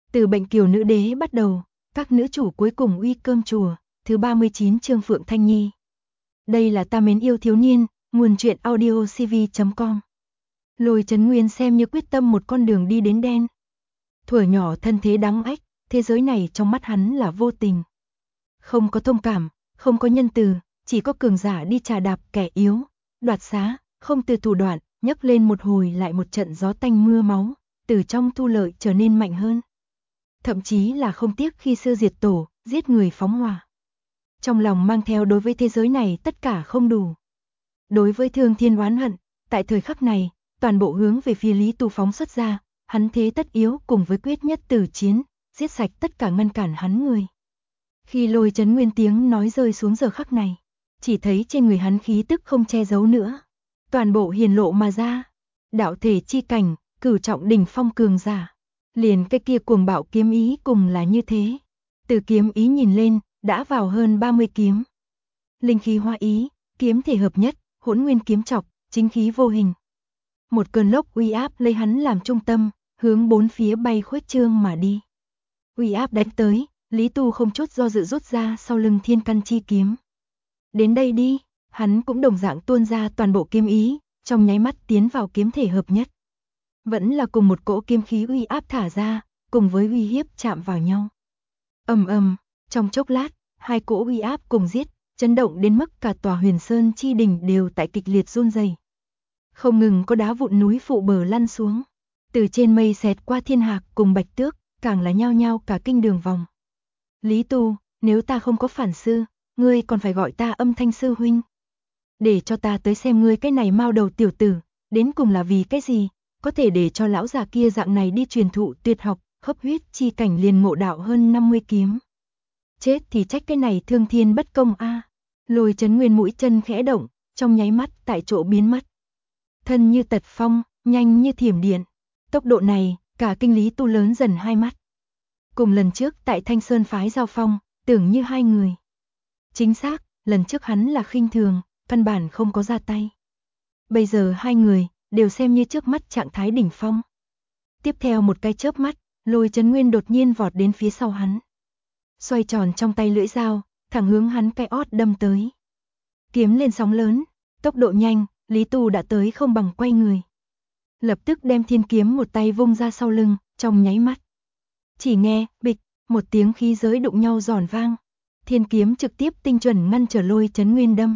Từ Bệnh Kiều Nữ Đế bắt đầu, các nữ chủ cuối cùng uy cơm chùa, thứ 39 chương Phượng Thanh Nhi. Đây là Ta Mến Yêu Thiếu Niên, nguồn truyện audio cv.com. Lôi Chấn Nguyên xem như quyết tâm một con đường đi đến đen. Thuở nhỏ thân thế đáng ách, thế giới này trong mắt hắn là vô tình. Không có thông cảm, không có nhân từ, chỉ có cường giả đi trà đạp kẻ yếu, đoạt xá, không từ thủ đoạn, nhấc lên một hồi lại một trận gió tanh mưa máu, từ trong thu lợi trở nên mạnh hơn. Thậm chí là không tiếc khi xưa diệt tổ, giết người phóng hỏa. Trong lòng mang theo đối với thế giới này tất cả không đủ. Đối với thương thiên oán hận, tại thời khắc này, toàn bộ hướng về phía Lý Tu phóng xuất ra, hắn thế tất yếu cùng với quyết nhất tử chiến, giết sạch tất cả ngăn cản hắn người. Khi Lôi Chấn Nguyên tiếng nói rơi xuống giờ khắc này, chỉ thấy trên người hắn khí tức không che giấu nữa. Toàn bộ hiền lộ mà ra, đạo thể chi cảnh, cửu trọng đỉnh phong cường giả. Liền cái kia cuồng bạo kiếm ý cùng là như thế. Từ kiếm ý nhìn lên, đã vào hơn 30 kiếm. Linh khí hoa ý, kiếm thể hợp nhất, hỗn nguyên kiếm trọc, chính khí vô hình. Một cơn lốc uy áp lấy hắn làm trung tâm, hướng bốn phía bay khuếch trương mà đi. Uy áp đánh tới, Lý Tu không chút do dự rút ra sau lưng thiên căn chi kiếm. Đến đây đi, hắn cũng đồng dạng tuôn ra toàn bộ kiếm ý, trong nháy mắt tiến vào kiếm thể hợp nhất. Vẫn là cùng một cỗ kiếm khí uy áp thả ra, cùng với uy hiếp chạm vào nhau. Ầm ầm, trong chốc lát, hai cỗ uy áp cùng giết, chấn động đến mức cả tòa Huyền Sơn chi đỉnh đều tại kịch liệt run rẩy. Không ngừng có đá vụn núi phụ bờ lăn xuống, từ trên mây xẹt qua thiên hạc cùng bạch tước, càng là nhao nhao cả kinh đường vòng. Lý Tu, nếu ta không có phản sư, ngươi còn phải gọi ta Âm Thanh sư huynh. Để cho ta tới xem ngươi cái này mao đầu tiểu tử, đến cùng là vì cái gì? Có thể để cho lão già kia dạng này đi truyền thụ tuyệt học, khớp huyết chi cảnh liền ngộ đạo hơn 50 kiếm. Chết thì trách cái này thương thiên bất công a. Lôi Chấn Nguyên mũi chân khẽ động, trong nháy mắt tại chỗ biến mất. Thân như tật phong, nhanh như thiểm điện. Tốc độ này, cả kinh Lý Tu lớn dần hai mắt. Cùng lần trước tại Thanh Sơn phái giao phong, tưởng như hai người. Chính xác, lần trước hắn là khinh thường, căn bản không có ra tay. Bây giờ hai người đều xem như trước mắt trạng thái đỉnh phong. Tiếp theo một cái chớp mắt, Lôi Chấn Nguyên đột nhiên vọt đến phía sau hắn. Xoay tròn trong tay lưỡi dao, thẳng hướng hắn cái ót đâm tới. Kiếm lên sóng lớn, tốc độ nhanh, Lý Tu đã tới không bằng quay người. Lập tức đem thiên kiếm một tay vung ra sau lưng, trong nháy mắt. Chỉ nghe, bịch, một tiếng khí giới đụng nhau giòn vang. Thiên kiếm trực tiếp tinh chuẩn ngăn trở Lôi Chấn Nguyên đâm.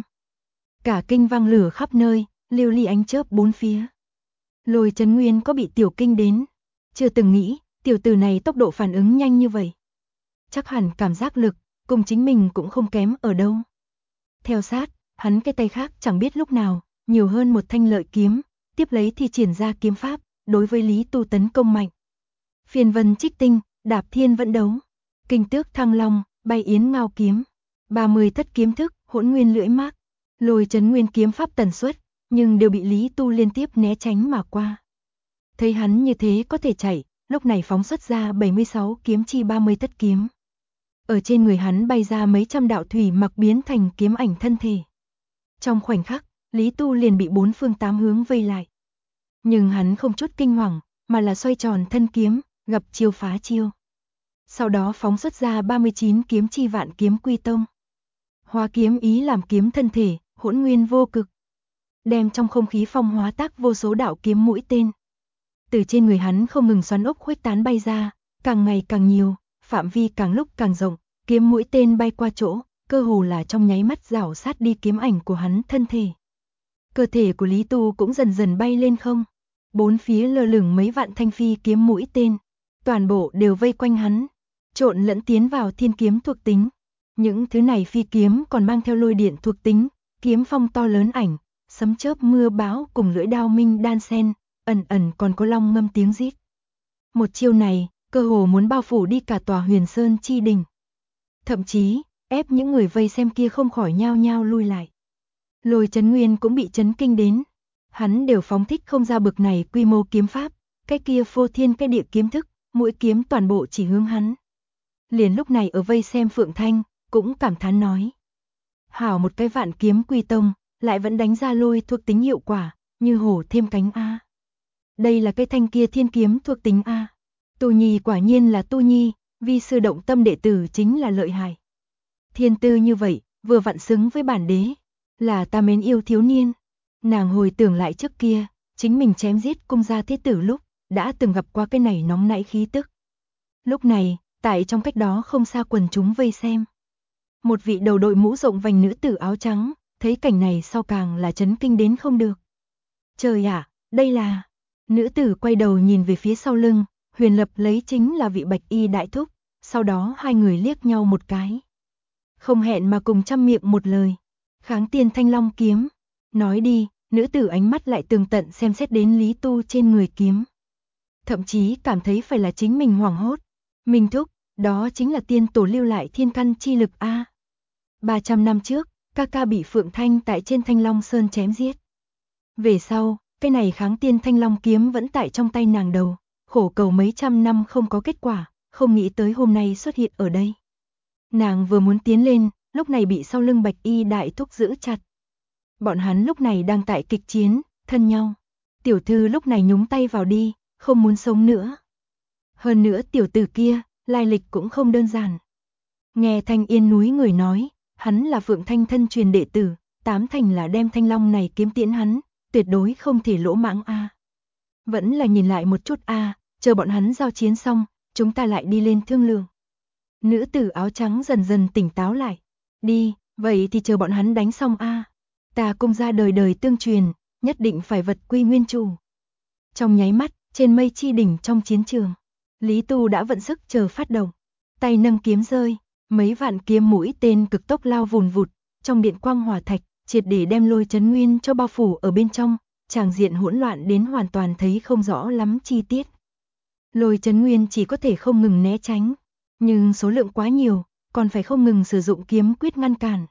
Cả kinh vang lửa khắp nơi, lưu ly ánh chớp bốn phía. Lôi Chấn Nguyên có bị tiểu kinh đến, chưa từng nghĩ, tiểu tử này tốc độ phản ứng nhanh như vậy. Chắc hẳn cảm giác lực, cùng chính mình cũng không kém ở đâu. Theo sát, hắn cái tay khác chẳng biết lúc nào, nhiều hơn một thanh lợi kiếm, tiếp lấy thì triển ra kiếm pháp, đối với Lý Tu tấn công mạnh. Phiền vân trích tinh, đạp thiên vận đấu, kinh tước thăng long, bay yến ngao kiếm, 30 thất kiếm thức, hỗn nguyên lưỡi mác. Lôi Chấn Nguyên kiếm pháp tần suất, nhưng đều bị Lý Tu liên tiếp né tránh mà qua. Thấy hắn như thế có thể chạy, lúc này phóng xuất ra 76 kiếm chi 30 thất kiếm. Ở trên người hắn bay ra mấy trăm đạo thủy mặc biến thành kiếm ảnh thân thể. Trong khoảnh khắc, Lý Tu liền bị bốn phương tám hướng vây lại. Nhưng hắn không chút kinh hoàng, mà là xoay tròn thân kiếm, gặp chiêu phá chiêu. Sau đó phóng xuất ra 39 kiếm chi vạn kiếm quy tông. Hóa kiếm ý làm kiếm thân thể, hỗn nguyên vô cực. Đem trong không khí phong hóa tác vô số đạo kiếm mũi tên. Từ trên người hắn không ngừng xoắn ốc khuếch tán bay ra, càng ngày càng nhiều, phạm vi càng lúc càng rộng, kiếm mũi tên bay qua chỗ, cơ hồ là trong nháy mắt rảo sát đi kiếm ảnh của hắn thân thể. Cơ thể của Lý Tu cũng dần dần bay lên không. Bốn phía lơ lửng mấy vạn thanh phi kiếm mũi tên, toàn bộ đều vây quanh hắn, trộn lẫn tiến vào thiên kiếm thuộc tính. Những thứ này phi kiếm còn mang theo lôi điện thuộc tính, kiếm phong to lớn ảnh, sấm chớp mưa bão cùng lưỡi đao minh đan xen, ẩn ẩn còn có long ngâm tiếng rít. Một chiêu này, cơ hồ muốn bao phủ đi cả tòa Huyền Sơn chi đỉnh. Thậm chí, ép những người vây xem kia không khỏi nhao nhao lui lại. Lôi Chấn Nguyên cũng bị chấn kinh đến. Hắn đều phóng thích không ra bực này quy mô kiếm pháp, cái kia phô thiên cái địa kiếm thức, mũi kiếm toàn bộ chỉ hướng hắn. Liền lúc này ở vây xem Phượng Thanh, cũng cảm thán nói. Hảo một cái vạn kiếm quy tông, lại vẫn đánh ra lôi thuộc tính hiệu quả, như hổ thêm cánh A. Đây là cái thanh kia thiên kiếm thuộc tính A. Tu Nhi quả nhiên là Tu Nhi, vi sư động tâm đệ tử chính là lợi hại. Thiên tư như vậy, vừa vặn xứng với bản đế, là ta mến yêu thiếu niên. Nàng hồi tưởng lại trước kia, chính mình chém giết cung gia thế tử lúc, đã từng gặp qua cái này nóng nảy khí tức. Lúc này, tại trong cách đó không xa quần chúng vây xem. Một vị đầu đội mũ rộng vành nữ tử áo trắng, thấy cảnh này sau càng là chấn kinh đến không được. Trời ạ, đây là... Nữ tử quay đầu nhìn về phía sau lưng, Huyền Lập lấy chính là vị bạch y đại thúc, sau đó hai người liếc nhau một cái. Không hẹn mà cùng trăm miệng một lời. Kháng tiên thanh long kiếm. Nói đi, nữ tử ánh mắt lại tường tận xem xét đến Lý Tu trên người kiếm. Thậm chí cảm thấy phải là chính mình hoảng hốt. Minh thúc, đó chính là tiên tổ lưu lại thiên căn chi lực A. 300 năm trước, ca ca bị Phượng Thanh tại trên Thanh Long Sơn chém giết. Về sau, cái này kháng tiên thanh long kiếm vẫn tại trong tay nàng đầu, khổ cầu mấy trăm năm không có kết quả, không nghĩ tới hôm nay xuất hiện ở đây. Nàng vừa muốn tiến lên, lúc này bị sau lưng bạch y đại thúc giữ chặt. Bọn hắn lúc này đang tại kịch chiến, thân nhau. Tiểu thư lúc này nhúng tay vào đi, không muốn sống nữa. Hơn nữa tiểu tử kia, lai lịch cũng không đơn giản. Nghe Thanh Yên núi người nói, hắn là Phượng Thanh thân truyền đệ tử, tám thành là đem thanh long này kiếm tiễn hắn, tuyệt đối không thể lỗ mãng a. Vẫn là nhìn lại một chút a, chờ bọn hắn giao chiến xong, chúng ta lại đi lên thương lượng. Nữ tử áo trắng dần dần tỉnh táo lại. Đi, vậy thì chờ bọn hắn đánh xong a. Ta cung gia đời đời tương truyền, nhất định phải vật quy nguyên chủ. Trong nháy mắt, trên mây chi đỉnh trong chiến trường, Lý Tu đã vận sức chờ phát động, tay nâng kiếm rơi, mấy vạn kiếm mũi tên cực tốc lao vùn vụt, trong điện quang hỏa thạch, triệt để đem Lôi Chấn Nguyên cho bao phủ ở bên trong, tràng diện hỗn loạn đến hoàn toàn thấy không rõ lắm chi tiết. Lôi Chấn Nguyên chỉ có thể không ngừng né tránh, nhưng số lượng quá nhiều, còn phải không ngừng sử dụng kiếm quyết ngăn cản.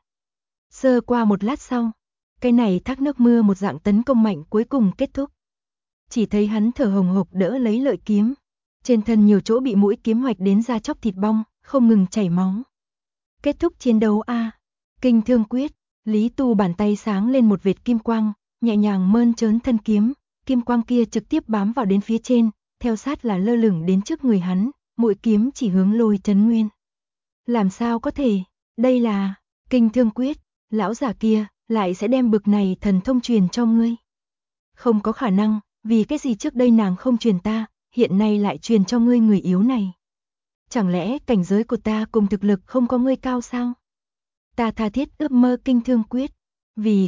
Sơ qua một lát sau, cái này thác nước mưa một dạng tấn công mạnh cuối cùng kết thúc. Chỉ thấy hắn thở hồng hộc đỡ lấy lợi kiếm, trên thân nhiều chỗ bị mũi kiếm hoạch đến da chóc thịt bong, không ngừng chảy máu. Kết thúc chiến đấu a. Kinh thương quyết. Lý Tu bàn tay sáng lên một vệt kim quang, nhẹ nhàng mơn trớn thân kiếm, kim quang kia trực tiếp bám vào đến phía trên, theo sát là lơ lửng đến trước người hắn, mũi kiếm chỉ hướng Lôi Chấn Nguyên. Làm sao có thể, đây là kinh thương quyết, lão giả kia lại sẽ đem bực này thần thông truyền cho ngươi. Không có khả năng, vì cái gì trước đây nàng không truyền ta, hiện nay lại truyền cho ngươi người yếu này. Chẳng lẽ cảnh giới của ta cùng thực lực không có ngươi cao sao? Ta tha thiết ước mơ kinh thương quyết. Vì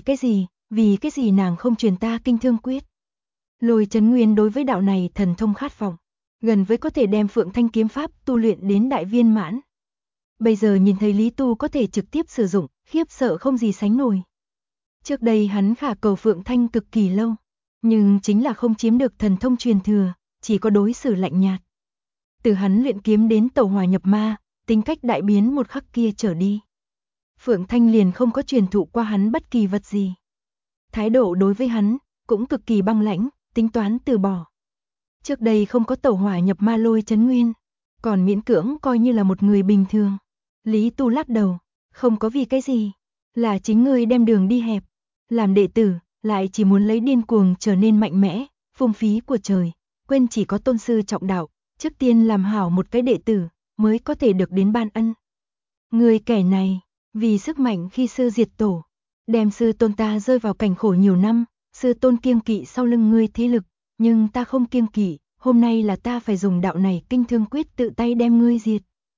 cái gì nàng không truyền ta kinh thương quyết? Lôi Chấn Nguyên đối với đạo này thần thông khát vọng, gần với có thể đem Phượng Thanh kiếm pháp tu luyện đến đại viên mãn. Bây giờ nhìn thấy Lý Tu có thể trực tiếp sử dụng, khiếp sợ không gì sánh nổi. Trước đây hắn khả cầu Phượng Thanh cực kỳ lâu, nhưng chính là không chiếm được thần thông truyền thừa, chỉ có đối xử lạnh nhạt. Từ hắn luyện kiếm đến tẩu hỏa nhập ma, tính cách đại biến một khắc kia trở đi. Phượng Thanh liền không có truyền thụ qua hắn bất kỳ vật gì. Thái độ đối với hắn cũng cực kỳ băng lãnh, tính toán từ bỏ. Trước đây không có tẩu hỏa nhập ma Lôi Chấn Nguyên, còn miễn cưỡng coi như là một người bình thường. Lý Tu lắc đầu, không có vì cái gì, là chính ngươi đem đường đi hẹp. Làm đệ tử, lại chỉ muốn lấy điên cuồng trở nên mạnh mẽ, phung phí của trời, quên chỉ có tôn sư trọng đạo, trước tiên làm hảo một cái đệ tử, mới có thể được đến ban ân. Ngươi kẻ này, vì sức mạnh khi sư diệt tổ, đem sư tôn ta rơi vào cảnh khổ nhiều năm, sư tôn kiêng kỵ sau lưng ngươi thế lực, nhưng ta không kiêng kỵ, hôm nay là ta phải dùng đạo này kinh thương quyết tự tay đem ngươi diệt.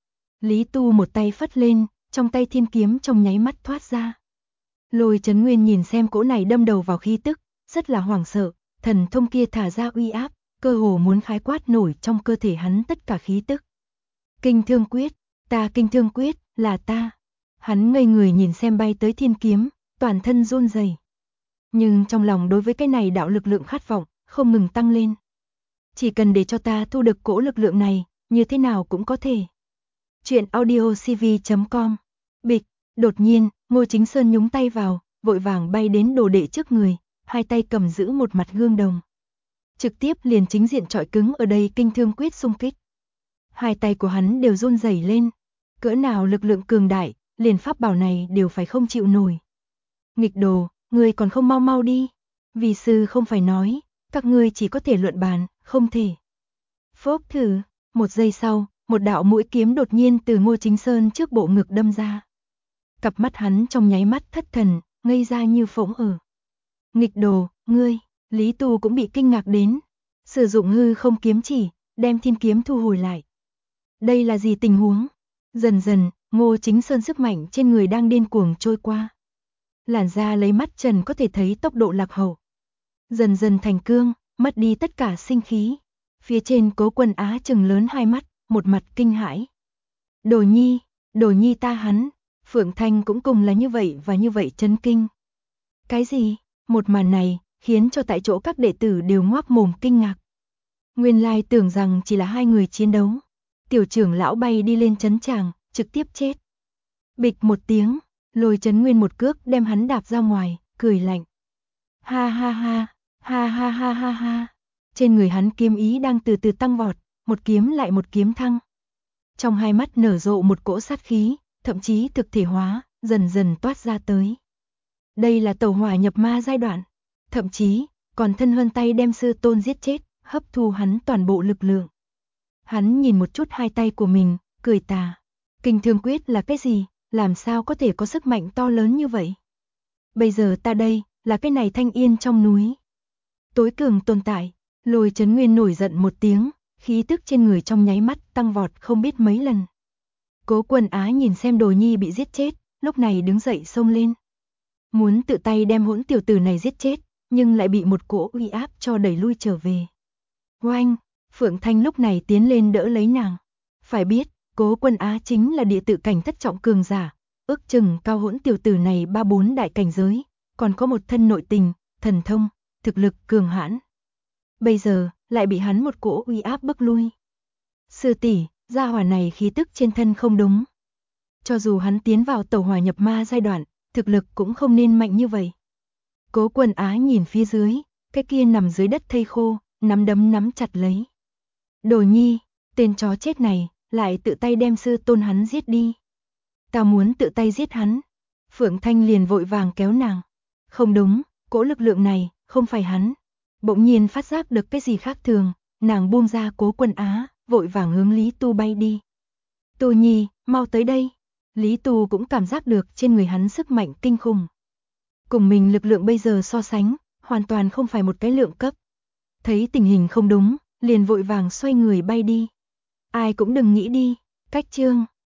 Lý Tu một tay phất lên, trong tay thiên kiếm trong nháy mắt thoát ra. Lôi Chấn Nguyên nhìn xem cỗ này đâm đầu vào khí tức, rất là hoảng sợ, thần thông kia thả ra uy áp, cơ hồ muốn khái quát nổi trong cơ thể hắn tất cả khí tức. Kinh thương quyết, ta kinh thương quyết, là ta. Hắn ngây người nhìn xem bay tới thiên kiếm, toàn thân run rẩy. Nhưng trong lòng đối với cái này đạo lực lượng khát vọng, không ngừng tăng lên. Chỉ cần để cho ta thu được cỗ lực lượng này, như thế nào cũng có thể. Chuyện audiocv.com. Bịch, đột nhiên, Ngô Chính Sơn nhúng tay vào, vội vàng bay đến đồ đệ trước người, hai tay cầm giữ một mặt gương đồng. Trực tiếp liền chính diện chọi cứng ở đây kinh thương quyết xung kích. Hai tay của hắn đều run rẩy lên. Cỡ nào lực lượng cường đại, liền pháp bảo này đều phải không chịu nổi. Nghịch đồ, ngươi còn không mau mau đi. Vì sư không phải nói, các ngươi chỉ có thể luận bàn, không thể. Phốc thử, Một giây sau, một đạo mũi kiếm đột nhiên từ Ngô Chính Sơn trước bộ ngực đâm ra. Cặp mắt hắn trong nháy mắt thất thần, ngây ra như phỗng ở. Nghịch đồ, ngươi, Lý Tu cũng bị kinh ngạc đến. Sử dụng hư không kiếm chỉ, đem thiên kiếm thu hồi lại. Đây là gì tình huống? Dần dần, Ngô Chính Sơn sức mạnh trên người đang điên cuồng trôi qua. Làn da lấy mắt trần có thể thấy tốc độ lạc hậu. Dần dần thành cương, mất đi tất cả sinh khí. Phía trên Cố Quân Á trừng lớn hai mắt, một mặt kinh hãi. Đồ nhi ta hắn. Phượng Thanh cũng cùng là như vậy và như vậy chấn kinh. Cái gì? Một màn này, khiến cho tại chỗ các đệ tử đều ngoác mồm kinh ngạc. Nguyên lai tưởng rằng chỉ là hai người chiến đấu. Tiểu trưởng lão bay đi lên trấn tràng, trực tiếp chết. Bịch một tiếng, Lôi Chấn Nguyên một cước đem hắn đạp ra ngoài, cười lạnh. Ha ha ha, ha ha ha ha ha. Trên người hắn kiếm ý đang từ từ tăng vọt, một kiếm lại một kiếm thăng. Trong hai mắt nở rộ một cỗ sát khí, thậm chí thực thể hóa, dần dần toát ra tới. Đây là tẩu hỏa nhập ma giai đoạn, thậm chí còn thân hơn tay đem sư tôn giết chết, hấp thu hắn toàn bộ lực lượng. Hắn nhìn một chút hai tay của mình, cười tà. Kinh Thương Quyết là cái gì, làm sao có thể có sức mạnh to lớn như vậy? Bây giờ ta đây, là cái này Thanh Yên trong núi. Tối cường tồn tại, Lôi Chấn Nguyên nổi giận một tiếng, khí tức trên người trong nháy mắt tăng vọt không biết mấy lần. Cố Quân Á nhìn xem Đồ Nhi bị giết chết, lúc này đứng dậy xông lên. Muốn tự tay đem hỗn tiểu tử này giết chết, nhưng lại bị một cỗ uy áp cho đẩy lui trở về. Oanh, Phượng Thanh lúc này tiến lên đỡ lấy nàng. Phải biết, Cố Quân Á chính là địa tự cảnh thất trọng cường giả, ước chừng cao hỗn tiểu tử này 3-4 đại cảnh giới, còn có một thân nội tình, thần thông, thực lực cường hãn. Bây giờ, lại bị hắn một cỗ uy áp bức lui. Sư tỷ, gia hỏa này khí tức trên thân không đúng. Cho dù hắn tiến vào tẩu hỏa nhập ma giai đoạn, thực lực cũng không nên mạnh như vậy. Cố Quân Á nhìn phía dưới, cái kia nằm dưới đất thây khô, nắm đấm nắm chặt lấy. Đồ Nhi, tên chó chết này, lại tự tay đem sư tôn hắn giết đi. Ta muốn tự tay giết hắn. Phượng Thanh liền vội vàng kéo nàng. Không đúng, cỗ lực lượng này, không phải hắn. Bỗng nhiên phát giác được cái gì khác thường, nàng buông ra Cố Quân Á, vội vàng hướng Lý Tu bay đi. Tu Nhi, mau tới đây. Lý Tu cũng cảm giác được trên người hắn sức mạnh kinh khủng. Cùng mình lực lượng bây giờ so sánh, hoàn toàn không phải một cái lượng cấp. Thấy tình hình không đúng, liền vội vàng xoay người bay đi. Ai cũng đừng nghĩ đi, cách chương.